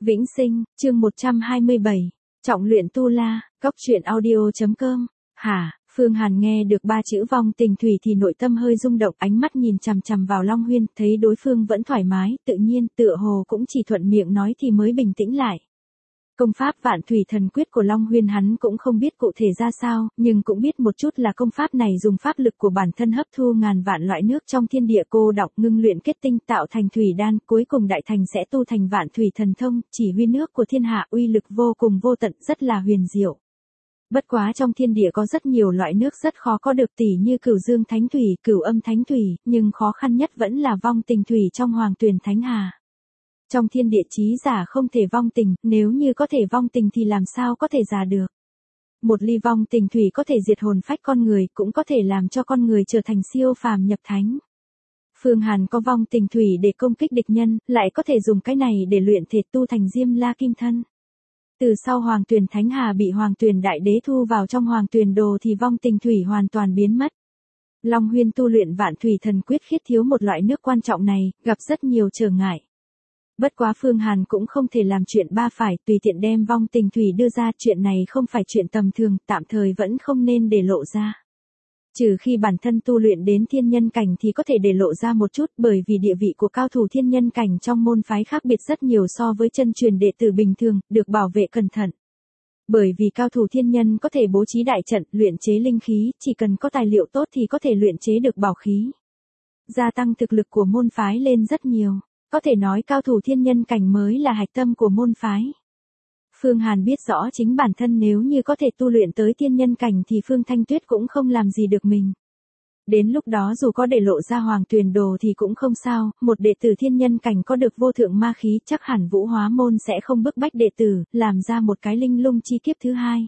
Vĩnh Sinh, chương 127. Trọng luyện tu la, góc truyện audio.com. Hả? Phương Hàn nghe được ba chữ vong tình thủy thì nội tâm hơi rung động, ánh mắt nhìn chằm chằm vào Long Huyên, thấy đối phương vẫn thoải mái, tự nhiên, tựa hồ cũng chỉ thuận miệng nói thì mới bình tĩnh lại. Công pháp Vạn Thủy Thần Quyết của Long Huyên hắn cũng không biết cụ thể ra sao, nhưng cũng biết một chút là công pháp này dùng pháp lực của bản thân hấp thu ngàn vạn loại nước trong thiên địa cô đọng ngưng luyện kết tinh tạo thành thủy đan, cuối cùng đại thành sẽ tu thành Vạn Thủy Thần Thông, chỉ huy nước của thiên hạ, uy lực vô cùng vô tận, rất là huyền diệu. Bất quá trong thiên địa có rất nhiều loại nước rất khó có được, tỉ như Cửu Dương Thánh Thủy, Cửu Âm Thánh Thủy, nhưng khó khăn nhất vẫn là vong tình thủy trong Hoàng Tuyền Thánh Hà. Trong thiên địa chí giả không thể vong tình, nếu như có thể vong tình thì làm sao có thể giả được. Một ly vong tình thủy có thể diệt hồn phách con người, cũng có thể làm cho con người trở thành siêu phàm nhập thánh. Phương Hàn có vong tình thủy để công kích địch nhân, lại có thể dùng cái này để luyện thể tu thành Diêm La Kim Thân. Từ sau Hoàng Tuyền Thánh Hà bị Hoàng Tuyền Đại Đế thu vào trong Hoàng Tuyền Đồ thì vong tình thủy hoàn toàn biến mất. Long Huyên tu luyện Vạn Thủy Thần Quyết khiết thiếu một loại nước quan trọng này, gặp rất nhiều trở ngại. Bất quá Phương Hàn cũng không thể làm chuyện ba phải, tùy tiện đem vong tình thủy đưa ra, chuyện này không phải chuyện tầm thường, tạm thời vẫn không nên để lộ ra. Trừ khi bản thân tu luyện đến thiên nhân cảnh thì có thể để lộ ra một chút, bởi vì địa vị của cao thủ thiên nhân cảnh trong môn phái khác biệt rất nhiều so với chân truyền đệ tử bình thường, được bảo vệ cẩn thận. Bởi vì cao thủ thiên nhân có thể bố trí đại trận, luyện chế linh khí, chỉ cần có tài liệu tốt thì có thể luyện chế được bảo khí. Gia tăng thực lực của môn phái lên rất nhiều. Có thể nói cao thủ thiên nhân cảnh mới là hạch tâm của môn phái. Phương Hàn biết rõ chính bản thân nếu như có thể tu luyện tới thiên nhân cảnh thì Phương Thanh Tuyết cũng không làm gì được mình. Đến lúc đó dù có để lộ ra Hoàng Tuyền Đồ thì cũng không sao, một đệ tử thiên nhân cảnh có được vô thượng ma khí chắc hẳn Vũ Hóa Môn sẽ không bức bách đệ tử, làm ra một cái linh lung chi kiếp thứ hai.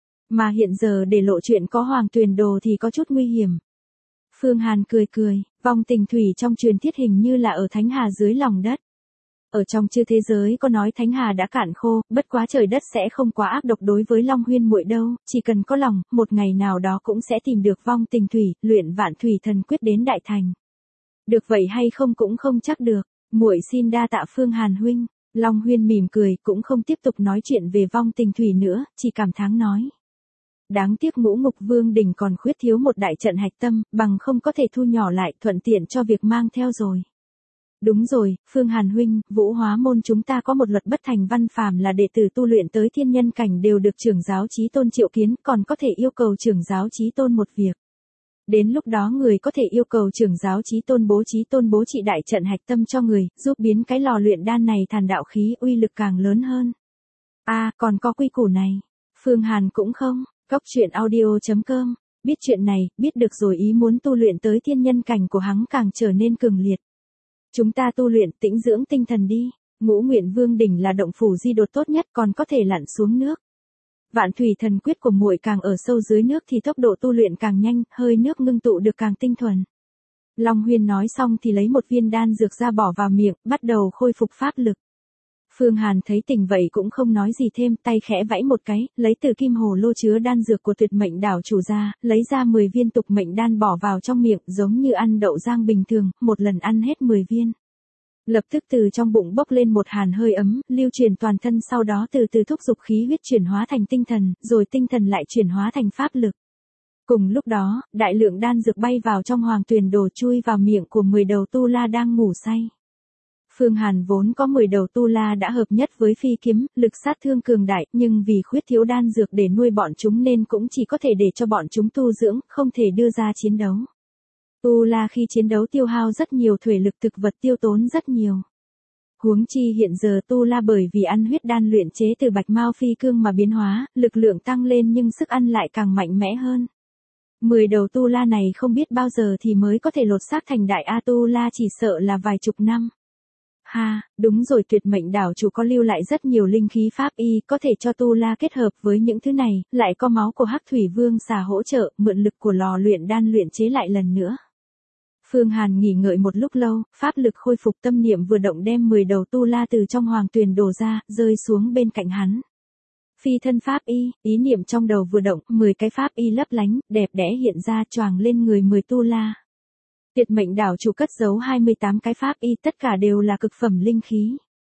Mà hiện giờ để lộ chuyện có Hoàng Tuyền Đồ thì có chút nguy hiểm. Phương Hàn cười cười, vong tình thủy trong truyền thuyết hình như là ở Thánh Hà dưới lòng đất. Ở trong chư thế giới có nói Thánh Hà đã cạn khô, bất quá trời đất sẽ không quá ác độc đối với Long Huyên muội đâu, chỉ cần có lòng, một ngày nào đó cũng sẽ tìm được vong tình thủy, luyện Vạn Thủy Thần Quyết đến đại thành. Được vậy hay không cũng không chắc được, muội xin đa tạ Phương Hàn huynh. Long Huyên mỉm cười, cũng không tiếp tục nói chuyện về vong tình thủy nữa, chỉ cảm thán nói. Đáng tiếc Ngũ Ngục Vương đỉnh còn khuyết thiếu một đại trận hạch tâm, bằng không có thể thu nhỏ lại, thuận tiện cho việc mang theo rồi. Đúng rồi, Phương Hàn huynh, Vũ Hóa Môn chúng ta có một luật bất thành văn, phàm là đệ tử tu luyện tới thiên nhân cảnh đều được trưởng giáo chí tôn triệu kiến, còn có thể yêu cầu trưởng giáo chí tôn một việc. Đến lúc đó người có thể yêu cầu trưởng giáo chí tôn bố trị đại trận hạch tâm cho người, giúp biến cái lò luyện đan này thành đạo khí, uy lực càng lớn hơn. Còn có quy củ này. Phương Hàn cũng không. Góc truyện audio.com, biết chuyện này, biết được rồi, ý muốn tu luyện tới thiên nhân cảnh của hắn càng trở nên cường liệt. Chúng ta tu luyện tĩnh dưỡng tinh thần đi, Ngũ Nguyện Vương đỉnh là động phủ di đột tốt nhất, còn có thể lặn xuống nước. Vạn Thủy Thần Quyết của muội càng ở sâu dưới nước thì tốc độ tu luyện càng nhanh, hơi nước ngưng tụ được càng tinh thuần. Long Huyên nói xong thì lấy một viên đan dược ra bỏ vào miệng, bắt đầu khôi phục pháp lực. Phương Hàn thấy tình vậy cũng không nói gì thêm, tay khẽ vẫy một cái, lấy từ kim hồ lô chứa đan dược của Tuyệt Mệnh đảo chủ ra, lấy ra 10 viên tục mệnh đan bỏ vào trong miệng, giống như ăn đậu rang bình thường, một lần ăn hết 10 viên. Lập tức từ trong bụng bốc lên một hàn hơi ấm, lưu truyền toàn thân, sau đó từ từ thúc giục khí huyết chuyển hóa thành tinh thần, rồi tinh thần lại chuyển hóa thành pháp lực. Cùng lúc đó, đại lượng đan dược bay vào trong Hoàng Tuyền Đồ, chui vào miệng của 10 đầu tu la đang ngủ say. Phương Hàn vốn có 10 đầu tu la đã hợp nhất với phi kiếm, lực sát thương cường đại, nhưng vì khuyết thiếu đan dược để nuôi bọn chúng nên cũng chỉ có thể để cho bọn chúng tu dưỡng, không thể đưa ra chiến đấu. Tu la khi chiến đấu tiêu hao rất nhiều thể lực, thực vật tiêu tốn rất nhiều. Huống chi hiện giờ tu la bởi vì ăn huyết đan luyện chế từ bạch mao phi cương mà biến hóa, lực lượng tăng lên nhưng sức ăn lại càng mạnh mẽ hơn. 10 đầu tu la này không biết bao giờ thì mới có thể lột xác thành đại A tu la, chỉ sợ là vài chục năm. Đúng rồi, Tuyệt Mệnh đảo chủ có lưu lại rất nhiều linh khí pháp y, có thể cho tu la kết hợp với những thứ này, lại có máu của Hắc Thủy Vương xà hỗ trợ, mượn lực của lò luyện đan luyện chế lại lần nữa. Phương Hàn nghỉ ngợi một lúc lâu, pháp lực khôi phục, tâm niệm vừa động đem 10 đầu tu la từ trong Hoàng Tuyền Đồ ra, rơi xuống bên cạnh hắn. Phi thân pháp y, ý niệm trong đầu vừa động, 10 cái pháp y lấp lánh, đẹp đẽ hiện ra choàng lên người 10 tu la. Tuyệt Mệnh đảo chủ cất giấu 28 cái pháp y, tất cả đều là cực phẩm linh khí.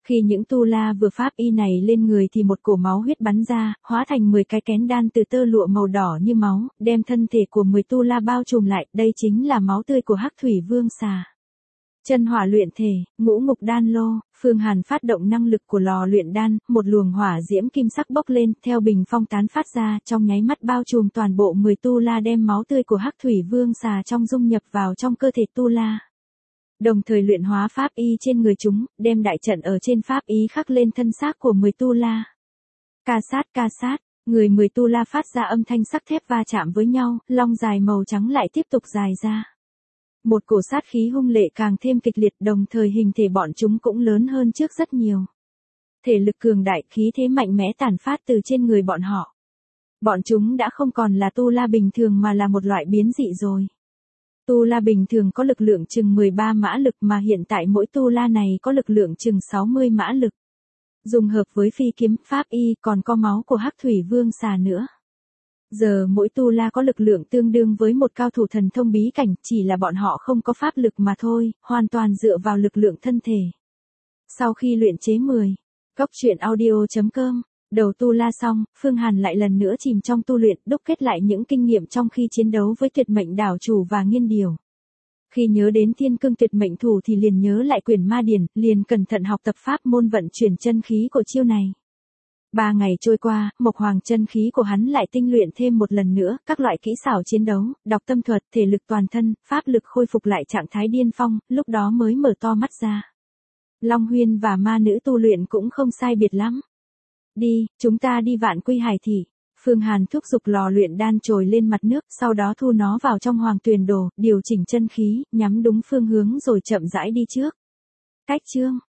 Khi những tu la vừa pháp y này lên người thì một cổ máu huyết bắn ra, hóa thành 10 cái kén đan từ tơ lụa màu đỏ như máu, đem thân thể của 10 tu la bao trùm lại, đây chính là máu tươi của Hắc Thủy Vương xà. Chân hỏa luyện thể, ngũ ngục đan lô, Phương Hàn phát động năng lực của lò luyện đan, một luồng hỏa diễm kim sắc bốc lên, theo bình phong tán phát ra, trong nháy mắt bao trùm toàn bộ 10 tu la, đem máu tươi của Hắc Thủy Vương xà trong dung nhập vào trong cơ thể tu la. Đồng thời luyện hóa pháp y trên người chúng, đem đại trận ở trên pháp y khắc lên thân xác của 10 tu la. Ca sát, người 10 tu la phát ra âm thanh sắc thép va chạm với nhau, long dài màu trắng lại tiếp tục dài ra. Một cổ sát khí hung lệ càng thêm kịch liệt, đồng thời hình thể bọn chúng cũng lớn hơn trước rất nhiều. Thể lực cường đại, khí thế mạnh mẽ tản phát từ trên người bọn họ. Bọn chúng đã không còn là tu la bình thường mà là một loại biến dị rồi. Tu la bình thường có lực lượng chừng 13 mã lực mà hiện tại mỗi tu la này có lực lượng chừng 60 mã lực. Dùng hợp với phi kiếm, pháp y còn có máu của Hắc Thủy Vương xà nữa. Giờ mỗi tu la có lực lượng tương đương với một cao thủ thần thông bí cảnh, chỉ là bọn họ không có pháp lực mà thôi, hoàn toàn dựa vào lực lượng thân thể. Sau khi luyện chế 10, Cốc truyện audio.com, đầu tu la xong, Phương Hàn lại lần nữa chìm trong tu luyện, đúc kết lại những kinh nghiệm trong khi chiến đấu với tuyệt mệnh đảo chủ và nghiên điều. Khi nhớ đến thiên cương tuyệt mệnh thủ thì liền nhớ lại quyển ma điển, liền cẩn thận học tập pháp môn vận chuyển chân khí của chiêu này. 3 ngày trôi qua, Mộc Hoàng chân khí của hắn lại tinh luyện thêm một lần nữa, các loại kỹ xảo chiến đấu, đọc tâm thuật, thể lực toàn thân, pháp lực khôi phục lại trạng thái điên phong, lúc đó mới mở to mắt ra. Long Huyên và ma nữ tu luyện cũng không sai biệt lắm. Đi, chúng ta đi Vạn Quy Hải Thị. Phương Hàn thúc giục lò luyện đan trồi lên mặt nước, sau đó thu nó vào trong Hoàng Tuyền Đồ, điều chỉnh chân khí, nhắm đúng phương hướng rồi chậm rãi đi trước. Cách chương